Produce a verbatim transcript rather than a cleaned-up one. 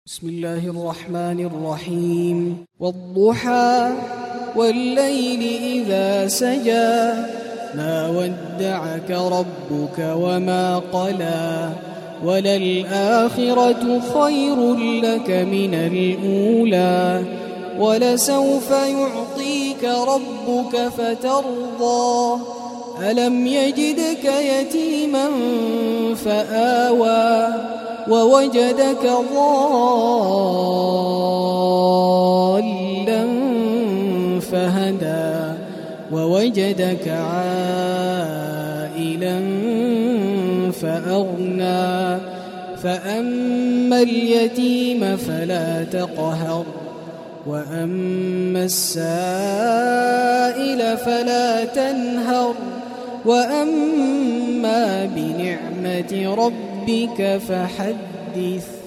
بسم الله الرحمن الرحيم والضحى والليل إذا سجى ما ودعك ربك وما قلى وللآخرة خير لك من الأولى ولسوف يعطيك ربك فترضى ألم يجدك يتيما فآوى ووجدك ضالا فهدى ووجدك عائلا فأغنى فأما اليتيم فلا تقهر وأما السائل فلا تنهر وأما بنعمة ربك فحدث.